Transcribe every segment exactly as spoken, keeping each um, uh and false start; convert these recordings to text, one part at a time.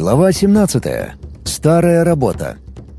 Глава семнадцатая. Старая работа.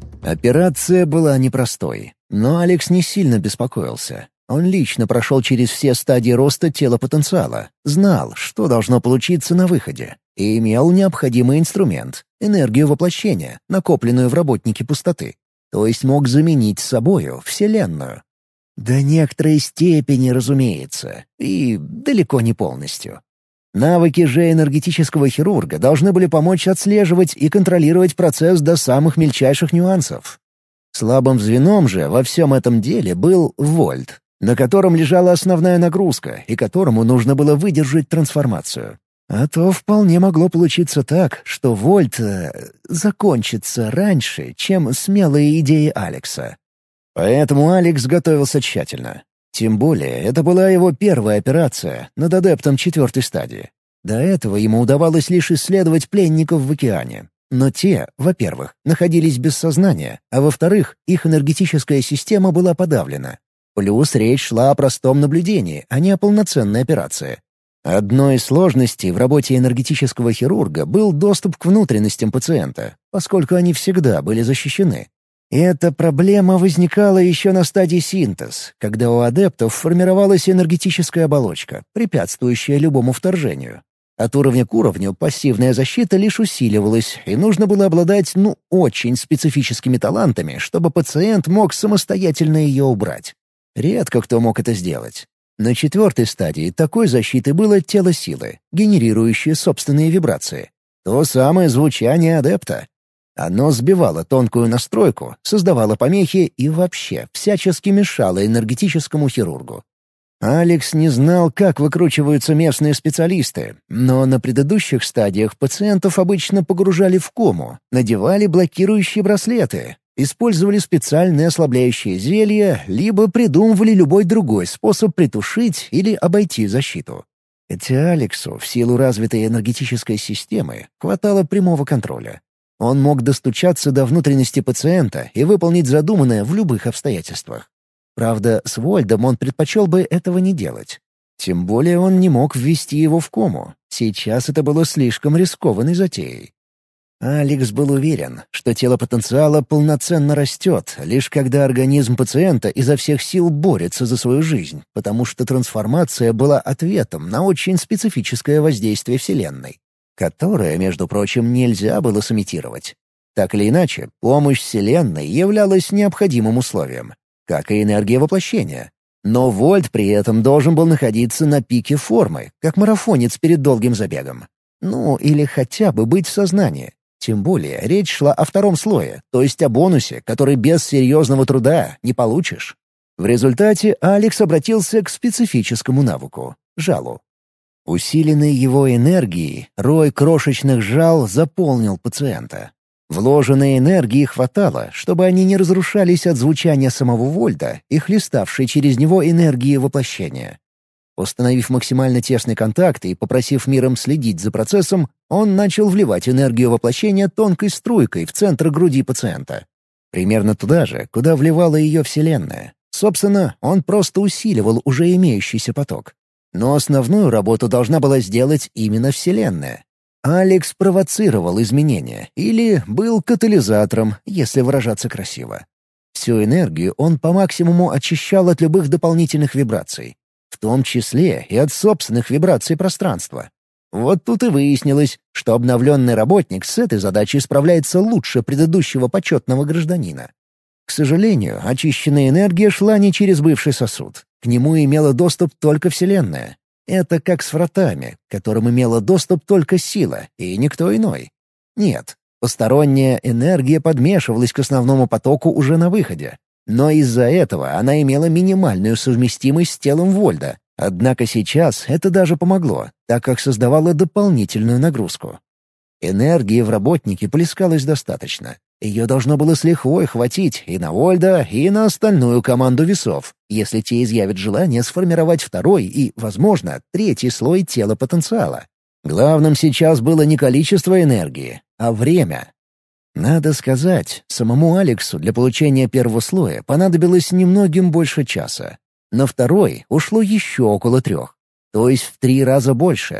Операция была непростой, но Алекс не сильно беспокоился. Он лично прошел через все стадии роста тела потенциала, знал, что должно получиться на выходе, и имел необходимый инструмент — энергию воплощения, накопленную в работнике пустоты. То есть мог заменить собою Вселенную. До некоторой степени, разумеется, и далеко не полностью. Навыки же энергетического хирурга должны были помочь отслеживать и контролировать процесс до самых мельчайших нюансов. Слабым звеном же во всем этом деле был Вольт, на котором лежала основная нагрузка и которому нужно было выдержать трансформацию. А то вполне могло получиться так, что Вольт э, закончится раньше, чем смелые идеи Алекса. Поэтому Алекс готовился тщательно. Тем более, это была его первая операция над адептом четвертой стадии. До этого ему удавалось лишь исследовать пленников в океане. Но те, во-первых, находились без сознания, а во-вторых, их энергетическая система была подавлена. Плюс речь шла о простом наблюдении, а не о полноценной операции. Одной из сложностей в работе энергетического хирурга был доступ к внутренностям пациента, поскольку они всегда были защищены. Эта проблема возникала еще на стадии синтез, когда у адептов формировалась энергетическая оболочка, препятствующая любому вторжению. От уровня к уровню пассивная защита лишь усиливалась, и нужно было обладать, ну, очень специфическими талантами, чтобы пациент мог самостоятельно ее убрать. Редко кто мог это сделать. На четвертой стадии такой защиты было тело силы, генерирующее собственные вибрации. То самое звучание адепта. Оно сбивало тонкую настройку, создавало помехи и вообще всячески мешало энергетическому хирургу. Алекс не знал, как выкручиваются местные специалисты, но на предыдущих стадиях пациентов обычно погружали в кому, надевали блокирующие браслеты, использовали специальные ослабляющие зелья, либо придумывали любой другой способ притушить или обойти защиту. Хотя Алексу, в силу развитой энергетической системы, хватало прямого контроля. Он мог достучаться до внутренности пациента и выполнить задуманное в любых обстоятельствах. Правда, с Вольдом он предпочел бы этого не делать. Тем более он не мог ввести его в кому. Сейчас это было слишком рискованной затеей. Алекс был уверен, что тело потенциала полноценно растет, лишь когда организм пациента изо всех сил борется за свою жизнь, потому что трансформация была ответом на очень специфическое воздействие Вселенной, которое, между прочим, нельзя было сымитировать. Так или иначе, помощь Вселенной являлась необходимым условием, как и энергия воплощения. Но Вольт при этом должен был находиться на пике формы, как марафонец перед долгим забегом. Ну, или хотя бы быть в сознании. Тем более речь шла о втором слое, то есть о бонусе, который без серьезного труда не получишь. В результате Алекс обратился к специфическому навыку — жалу. Усиленный его энергией, рой крошечных жал заполнил пациента. Вложенной энергии хватало, чтобы они не разрушались от звучания самого Вольта и хлеставшей через него энергии воплощения. Установив максимально тесный контакт и попросив миром следить за процессом, он начал вливать энергию воплощения тонкой струйкой в центр груди пациента. Примерно туда же, куда вливала ее Вселенная. Собственно, он просто усиливал уже имеющийся поток. Но основную работу должна была сделать именно Вселенная. Алекс провоцировал изменения или был катализатором, если выражаться красиво. Всю энергию он по максимуму очищал от любых дополнительных вибраций, в том числе и от собственных вибраций пространства. Вот тут и выяснилось, что обновленный работник с этой задачей справляется лучше предыдущего почетного гражданина. К сожалению, очищенная энергия шла не через бывший сосуд. К нему имела доступ только Вселенная. Это как с вратами, к которым имела доступ только сила, и никто иной. Нет, посторонняя энергия подмешивалась к основному потоку уже на выходе. Но из-за этого она имела минимальную совместимость с телом Вольда. Однако сейчас это даже помогло, так как создавало дополнительную нагрузку. Энергии в работнике плескалось достаточно. Ее должно было с лихвой хватить и на Вольда, и на остальную команду весов, если те изъявят желание сформировать второй и, возможно, третий слой тела потенциала. Главным сейчас было не количество энергии, а время. Надо сказать, самому Алексу для получения первого слоя понадобилось немногим больше часа. На второй ушло еще около трех, то есть в три раза больше.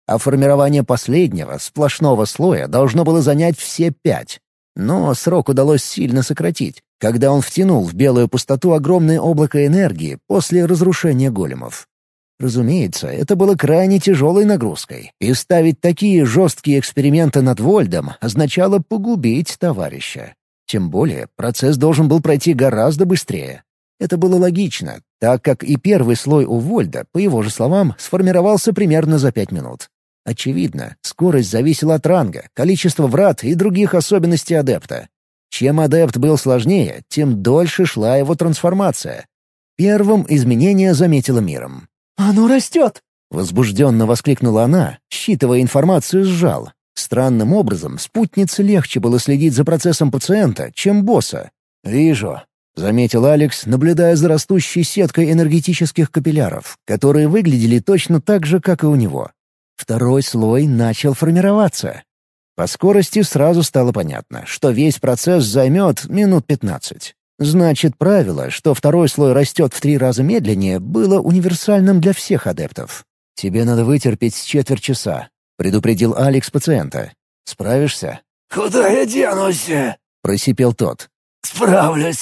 а формирование последнего, сплошного слоя должно было занять все пять. Но срок удалось сильно сократить, когда он втянул в белую пустоту огромное облако энергии после разрушения големов. Разумеется, это было крайне тяжелой нагрузкой, и ставить такие жесткие эксперименты над Вольдом означало погубить товарища. Тем более, процесс должен был пройти гораздо быстрее. Это было логично, так как и первый слой у Вольда, по его же словам, сформировался примерно за пять минут. Очевидно, скорость зависела от ранга, количества врат и других особенностей адепта. Чем адепт был сложнее, тем дольше шла его трансформация. Первым изменение заметила миром. «Оно растет!» — возбужденно воскликнула она, считывая информацию с жал. Странным образом, спутнице легче было следить за процессом пациента, чем босса. «Вижу», — заметил Алекс, наблюдая за растущей сеткой энергетических капилляров, которые выглядели точно так же, как и у него. Второй слой начал формироваться. По скорости сразу стало понятно, что весь процесс займет минут пятнадцать. Значит, правило, что второй слой растет в три раза медленнее, было универсальным для всех адептов. «Тебе надо вытерпеть с четверть часа», — предупредил Алекс пациента. «Справишься?» «Куда я денусь?» — просипел тот. «Справлюсь».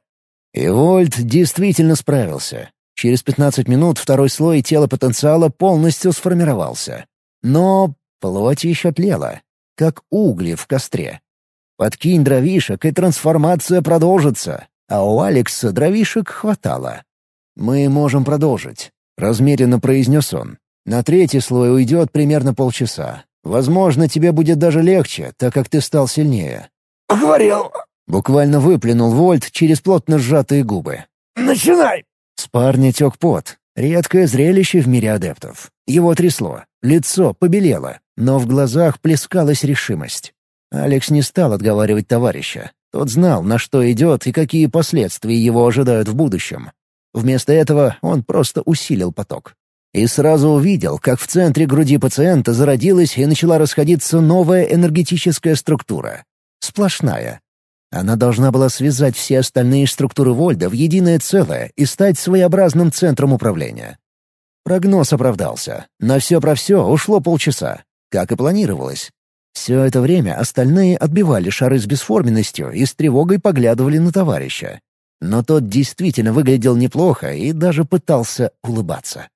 И Вольт действительно справился. Через пятнадцать минут второй слой тела потенциала полностью сформировался. Но плоть еще тлела, как угли в костре. Подкинь дровишек, и трансформация продолжится, а у Алекса дровишек хватало. «Мы можем продолжить», — размеренно произнес он. «На третий слой уйдет примерно полчаса. Возможно, тебе будет даже легче, так как ты стал сильнее». «Говорил!» — буквально выплюнул Вольт через плотно сжатые губы. «Начинай!» С парня тек пот. Редкое зрелище в мире адептов. Его трясло, лицо побелело, но в глазах плескалась решимость. Алекс не стал отговаривать товарища. Тот знал, на что идет и какие последствия его ожидают в будущем. Вместо этого он просто усилил поток. И сразу увидел, как в центре груди пациента зародилась и начала расходиться новая энергетическая структура. Сплошная. Она должна была связать все остальные структуры Вольда в единое целое и стать своеобразным центром управления. Прогноз оправдался. На все про все ушло полчаса, как и планировалось. Все это время остальные отбивали шары с бесформенностью и с тревогой поглядывали на товарища. Но тот действительно выглядел неплохо и даже пытался улыбаться.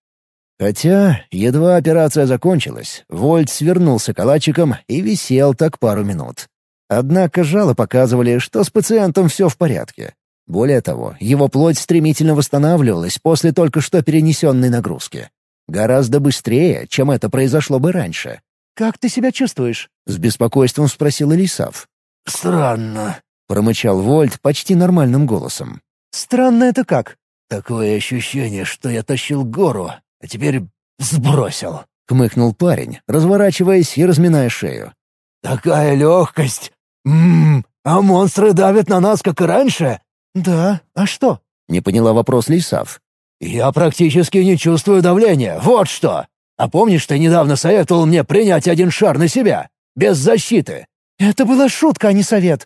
Хотя, едва операция закончилась, Вольт свернулся калачиком и висел так пару минут. Однако жало показывали, что с пациентом все в порядке. Более того, его плоть стремительно восстанавливалась после только что перенесенной нагрузки. Гораздо быстрее, чем это произошло бы раньше. «Как ты себя чувствуешь?» — с беспокойством спросил Элисав. «Странно», — промычал Вольт почти нормальным голосом. «Странно это как?» «Такое ощущение, что я тащил гору, а теперь сбросил», — хмыкнул парень, разворачиваясь и разминая шею. «Такая легкость! Ммм, а монстры давят на нас, как и раньше?» «Да, а что?» — не поняла вопрос Лисав. «Я практически не чувствую давления, вот что! А помнишь, ты недавно советовал мне принять один шар на себя? Без защиты?» «Это была шутка, а не совет».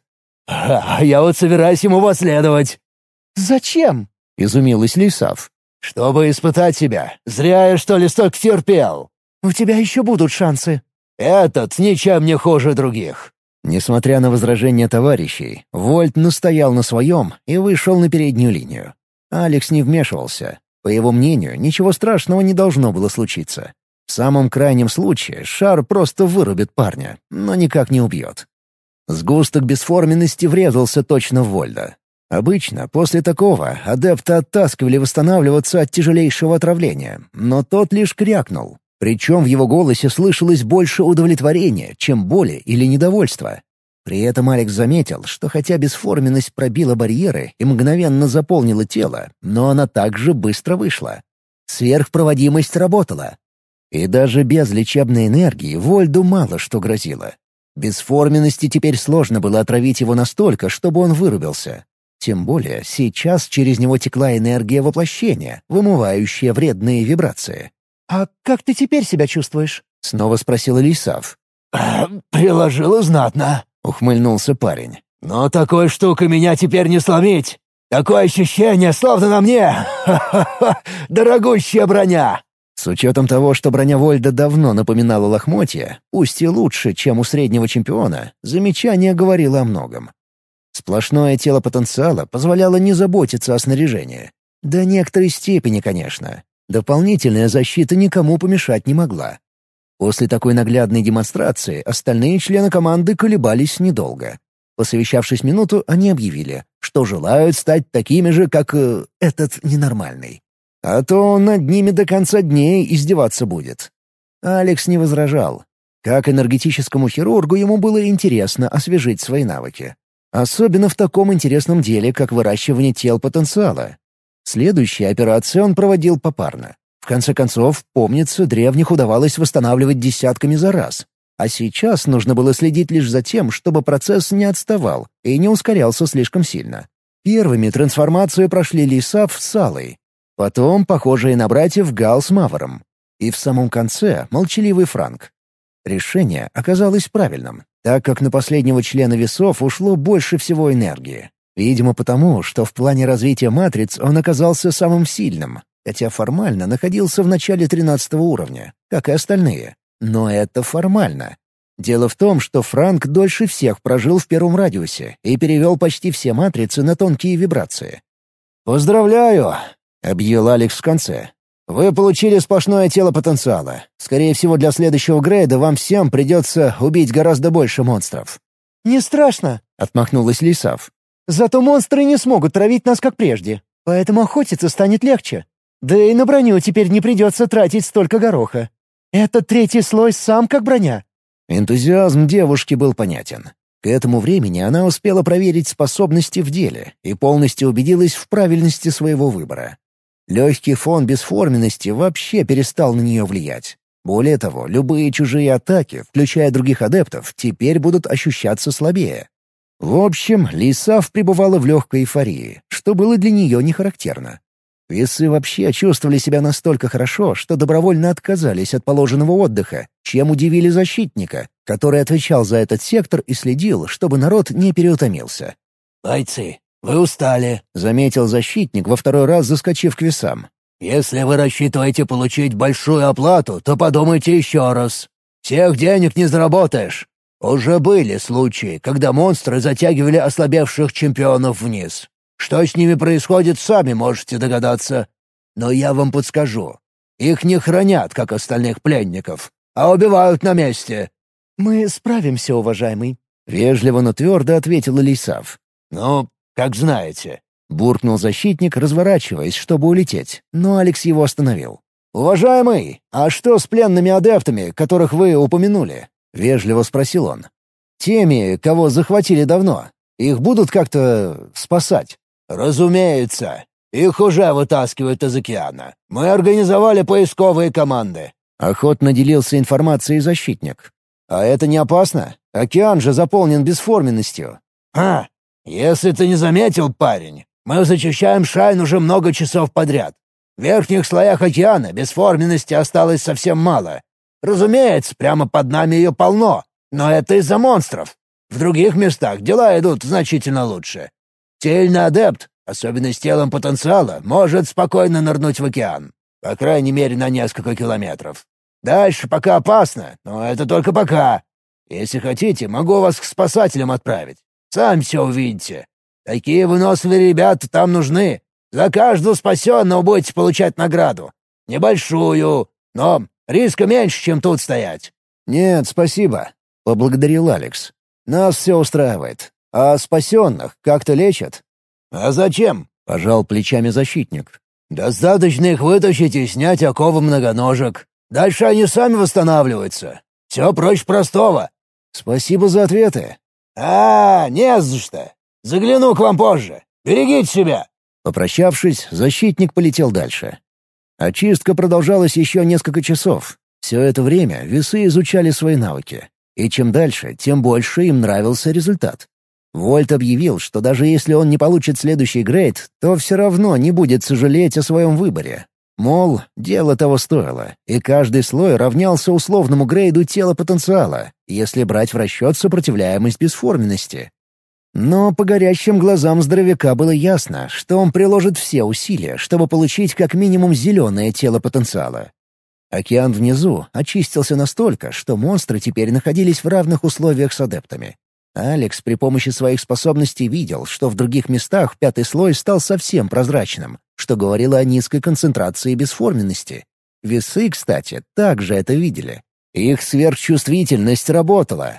«А я вот собираюсь ему последовать». «Зачем?» — изумилась Лисав. «Чтобы испытать себя. Зря я, что ли, столько терпел». «У тебя еще будут шансы». «Этот ничем не хуже других». Несмотря на возражения товарищей, Вольт настоял на своем и вышел на переднюю линию. Алекс не вмешивался. По его мнению, ничего страшного не должно было случиться. В самом крайнем случае шар просто вырубит парня, но никак не убьет. Сгусток бесформенности врезался точно в Вольда. Обычно после такого адепта оттаскивали восстанавливаться от тяжелейшего отравления, но тот лишь крякнул. Причем в его голосе слышалось больше удовлетворения, чем боли или недовольства. При этом Алекс заметил, что хотя бесформенность пробила барьеры и мгновенно заполнила тело, но она также быстро вышла. Сверхпроводимость работала. И даже без лечебной энергии Вольду мало что грозило. Бесформенности теперь сложно было отравить его настолько, чтобы он вырубился. Тем более сейчас через него текла энергия воплощения, вымывающая вредные вибрации. «А как ты теперь себя чувствуешь?» — снова спросил Элисав. «Приложила знатно», — ухмыльнулся парень. «Но такой штукой меня теперь не сломить. Такое ощущение, словно на мне ха-ха-ха, дорогущая броня». С учетом того, что броня Вольда давно напоминала лохмотья, пусть и лучше, чем у среднего чемпиона, замечание говорило о многом. Сплошное тело потенциала позволяло не заботиться о снаряжении. До некоторой степени, конечно. Дополнительная защита никому помешать не могла. После такой наглядной демонстрации остальные члены команды колебались недолго. Посовещавшись минуту, они объявили, что желают стать такими же, как э, этот ненормальный. А то он над ними до конца дней издеваться будет. Алекс не возражал. Как энергетическому хирургу ему было интересно освежить свои навыки. Особенно в таком интересном деле, как выращивание тел потенциала. Следующие операции он проводил попарно. В конце концов, помнится, древних удавалось восстанавливать десятками за раз. А сейчас нужно было следить лишь за тем, чтобы процесс не отставал и не ускорялся слишком сильно. Первыми трансформацию прошли Лисав с Алой. Потом похожие на братьев Гал с Мавром. И в самом конце молчаливый Франк. Решение оказалось правильным, так как на последнего члена весов ушло больше всего энергии. Видимо, потому, что в плане развития матриц он оказался самым сильным, хотя формально находился в начале тринадцатого уровня, как и остальные. Но это формально. Дело в том, что Франк дольше всех прожил в первом радиусе и перевел почти все матрицы на тонкие вибрации. «Поздравляю!» — объявил Алекс в конце. «Вы получили сплошное тело потенциала. Скорее всего, для следующего грейда вам всем придется убить гораздо больше монстров». «Не страшно», — отмахнулась Лисав. «Зато монстры не смогут травить нас, как прежде. Поэтому охотиться станет легче. Да и на броню теперь не придется тратить столько гороха. Этот третий слой сам как броня». Энтузиазм девушки был понятен. К этому времени она успела проверить способности в деле и полностью убедилась в правильности своего выбора. Легкий фон бесформенности вообще перестал на нее влиять. Более того, любые чужие атаки, включая других адептов, теперь будут ощущаться слабее. В общем, Лисав пребывала в легкой эйфории, что было для нее не характерно. Весы вообще чувствовали себя настолько хорошо, что добровольно отказались от положенного отдыха, чем удивили защитника, который отвечал за этот сектор и следил, чтобы народ не переутомился. «Бойцы, вы устали», — заметил защитник, во второй раз заскочив к весам. «Если вы рассчитываете получить большую оплату, то подумайте еще раз. Всех денег не заработаешь. Уже были случаи, когда монстры затягивали ослабевших чемпионов вниз. Что с ними происходит, сами можете догадаться. Но я вам подскажу. Их не хранят, как остальных пленников, а убивают на месте». «Мы справимся, уважаемый», — вежливо, но твердо ответила Лисав. «Ну, как знаете», — буркнул защитник, разворачиваясь, чтобы улететь, но Алекс его остановил. «Уважаемый, а что с пленными адептами, которых вы упомянули?» — вежливо спросил он. «Теми, кого захватили давно. Их будут как-то спасать?» «Разумеется. Их уже вытаскивают из океана. Мы организовали поисковые команды». Охотно делился информацией защитник. «А это не опасно? Океан же заполнен бесформенностью». «А, если ты не заметил, парень, мы зачищаем Шайн уже много часов подряд. В верхних слоях океана бесформенности осталось совсем мало. Разумеется, прямо под нами ее полно, но это из-за монстров. В других местах дела идут значительно лучше. Сильный адепт, особенно с телом потенциала, может спокойно нырнуть в океан. По крайней мере, на несколько километров. Дальше пока опасно, но это только пока. Если хотите, могу вас к спасателям отправить. Сами все увидите. Такие выносливые ребята там нужны. За каждого спасенного будете получать награду. Небольшую, но риска меньше, чем тут стоять». «Нет, спасибо», — поблагодарил Алекс. «Нас все устраивает. А спасенных как-то лечат?» «А зачем?» — пожал плечами защитник. «Достаточно их вытащить и снять оковы многоножек. Дальше они сами восстанавливаются. Все проще простого». «Спасибо за ответы». «А, не за что. Загляну к вам позже. Берегите себя». Попрощавшись, защитник полетел дальше. Очистка продолжалась еще несколько часов. Все это время весы изучали свои навыки. И чем дальше, тем больше им нравился результат. Вольт объявил, что даже если он не получит следующий грейд, то все равно не будет сожалеть о своем выборе. Мол, дело того стоило, и каждый слой равнялся условному грейду тела потенциала, если брать в расчет сопротивляемость бесформенности. Но по горящим глазам здоровяка было ясно, что он приложит все усилия, чтобы получить как минимум зеленое тело потенциала. Океан внизу очистился настолько, что монстры теперь находились в равных условиях с адептами. Алекс при помощи своих способностей видел, что в других местах пятый слой стал совсем прозрачным, что говорило о низкой концентрации бесформенности. Весы, кстати, также это видели. Их сверхчувствительность работала.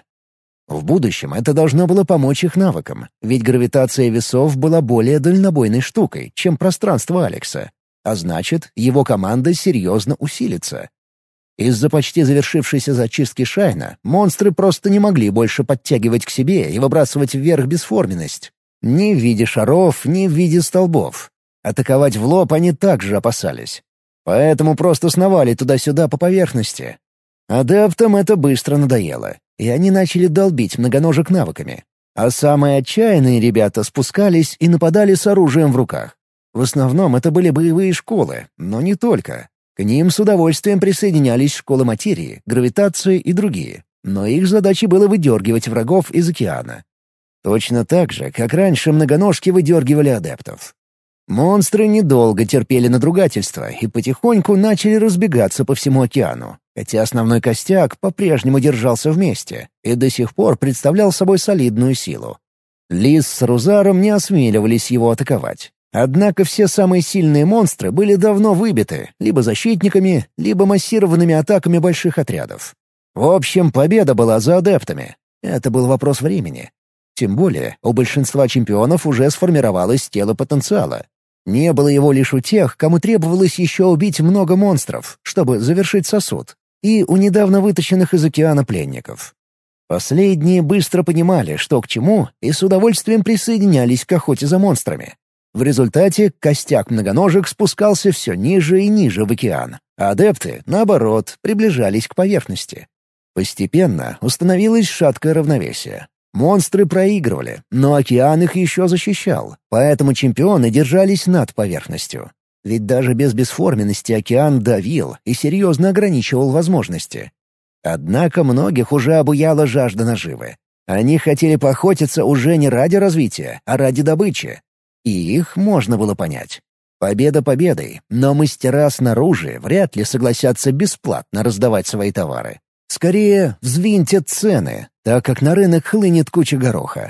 В будущем это должно было помочь их навыкам, ведь гравитация весов была более дальнобойной штукой, чем пространство Алекса. А значит, его команда серьезно усилится. Из-за почти завершившейся зачистки Шайна монстры просто не могли больше подтягивать к себе и выбрасывать вверх бесформенность. Ни в виде шаров, ни в виде столбов. Атаковать в лоб они также опасались. Поэтому просто сновали туда-сюда по поверхности. Адептам это быстро надоело, и они начали долбить многоножек навыками. А самые отчаянные ребята спускались и нападали с оружием в руках. В основном это были боевые школы, но не только. К ним с удовольствием присоединялись школы материи, гравитации и другие. Но их задачей было выдергивать врагов из океана. Точно так же, как раньше многоножки выдергивали адептов. Монстры недолго терпели надругательства и потихоньку начали разбегаться по всему океану, хотя основной костяк по-прежнему держался вместе и до сих пор представлял собой солидную силу. Лис с Рузаром не осмеливались его атаковать. Однако все самые сильные монстры были давно выбиты либо защитниками, либо массированными атаками больших отрядов. В общем, победа была за адептами. Это был вопрос времени. Тем более, у большинства чемпионов уже сформировалось тело потенциала. Не было его лишь у тех, кому требовалось еще убить много монстров, чтобы завершить сосуд, и у недавно вытащенных из океана пленников. Последние быстро понимали, что к чему, и с удовольствием присоединялись к охоте за монстрами. В результате костяк многоножек спускался все ниже и ниже в океан, а адепты, наоборот, приближались к поверхности. Постепенно установилось шаткое равновесие. Монстры проигрывали, но океан их еще защищал, поэтому чемпионы держались над поверхностью. Ведь даже без бесформенности океан давил и серьезно ограничивал возможности. Однако многих уже обуяла жажда наживы. Они хотели поохотиться уже не ради развития, а ради добычи. И их можно было понять. Победа победой, но мастера снаружи вряд ли согласятся бесплатно раздавать свои товары. Скорее, взвинтят цены, так как на рынок хлынет куча гороха.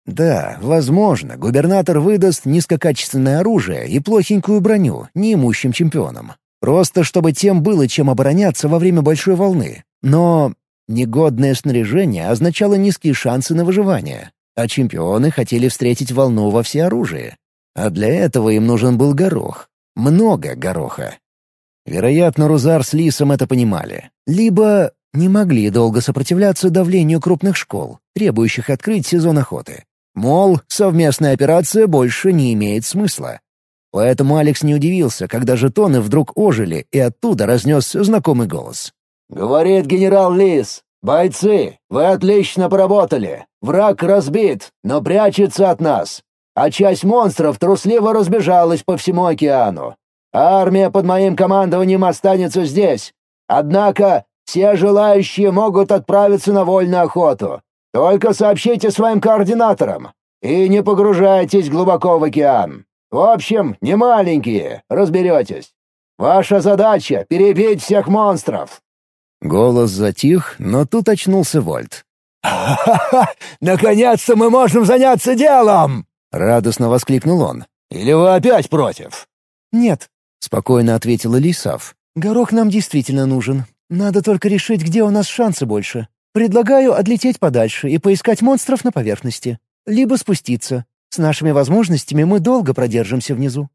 Да, возможно, губернатор выдаст низкокачественное оружие и плохенькую броню неимущим чемпионам. Просто чтобы тем было чем обороняться во время большой волны. Но негодное снаряжение означало низкие шансы на выживание. А чемпионы хотели встретить волну во всеоружии. А для этого им нужен был горох. Много гороха. Вероятно, Рузар с Лисом это понимали. Либо не могли долго сопротивляться давлению крупных школ, требующих открыть сезон охоты. Мол, совместная операция больше не имеет смысла. Поэтому Алекс не удивился, когда жетоны вдруг ожили, и оттуда разнесся знакомый голос. «Говорит генерал Лис. «Бойцы, вы отлично поработали. Враг разбит, но прячется от нас. А часть монстров трусливо разбежалась по всему океану. Армия под моим командованием останется здесь. Однако все желающие могут отправиться на вольную охоту. Только сообщите своим координаторам. И не погружайтесь глубоко в океан. В общем, не маленькие, разберетесь. Ваша задача — перебить всех монстров». Голос затих, но тут очнулся Вольт. «Ха-ха-ха! Наконец-то мы можем заняться делом!» — радостно воскликнул он. «Или вы опять против?» «Нет», — спокойно ответила Лисав. «Горох нам действительно нужен. Надо только решить, где у нас шансы больше. Предлагаю отлететь подальше и поискать монстров на поверхности. Либо спуститься. С нашими возможностями мы долго продержимся внизу».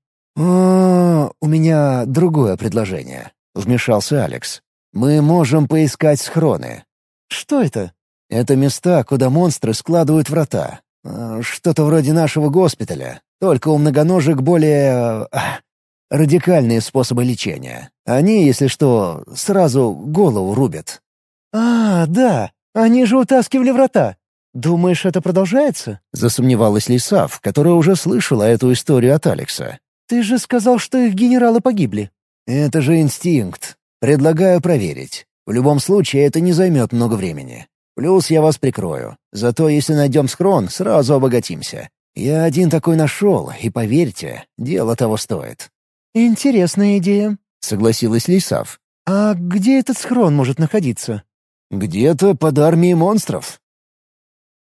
«О, у меня другое предложение», — вмешался Алекс. «Мы можем поискать схроны». «Что это?» «Это места, куда монстры складывают врата. Что-то вроде нашего госпиталя, только у многоножек более... радикальные способы лечения. Они, если что, сразу голову рубят». «А, да, они же утаскивали врата. Думаешь, это продолжается?» Засомневалась Лисав, которая уже слышала эту историю от Алекса. «Ты же сказал, что их генералы погибли». «Это же инстинкт. Предлагаю проверить. В любом случае, это не займет много времени. Плюс я вас прикрою. Зато если найдем схрон, сразу обогатимся. Я один такой нашел, и поверьте, дело того стоит». «Интересная идея», — согласилась Лисав. «А где этот схрон может находиться?» «Где-то под армией монстров.